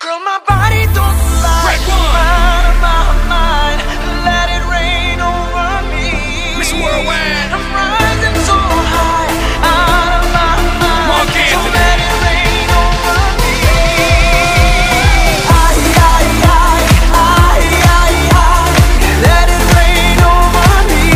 Girl, my body don't lie. Out of my mind, let it rain over me. Mr. Worldwide. I'm rising so high, out of my mind. So let it rain over me. Let it rain over me.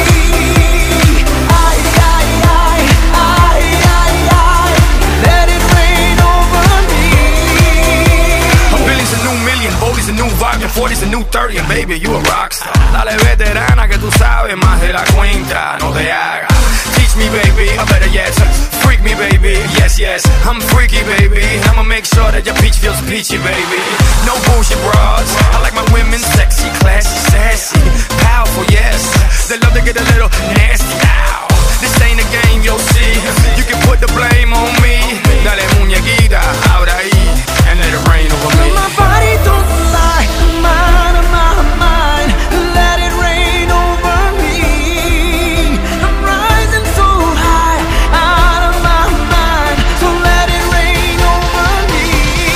Let it rain over me. A billion's a new million, Boldy's a new volume, 40's a new 30, and baby, you a rockstar. Dale veterana que tú sabes más de la cuenta, no te hagas. Teach me, baby, or better yet, freak me, baby. Yes, yes, I'm freaky, baby. I'ma make sure that your peach feels peachy, baby. No bullshit bras. I like my women sexy, classy, sassy, powerful, yes. They love to get a little nasty. Ow. This ain't a game, you'll see. You can put the blame on me. Dale muñequita, ahora ahí, and let it rain over me. My body don't lie, I'm out of my mind. Let it rain over me. I'm rising so high, out of my mind. So let it rain over me.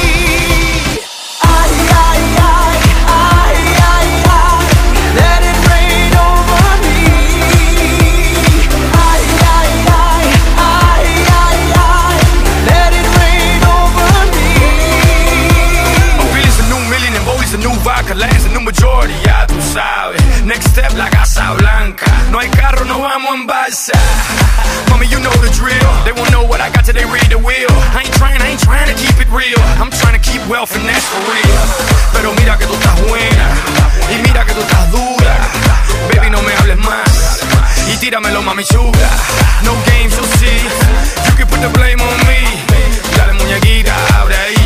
Let it rain over me. Let it rain over me. A billion's a new million and Boldy's a new vodka, land's a new majority, ya tú sabes. Next step, la Casa Blanca. No hay carro, no vamos en balsa. Mommy, you know the drill. They won't know what I got till they read the wheel. I ain't trying to keep it real. I'm trying to keep wealth and that's for real. Pero mira que tú estás buena y mira que tú estás dura. Baby, no me hables más y tíramelo, mami chula. No games, you'll see. You can put the blame on me. Dale muñequita, abre ahí.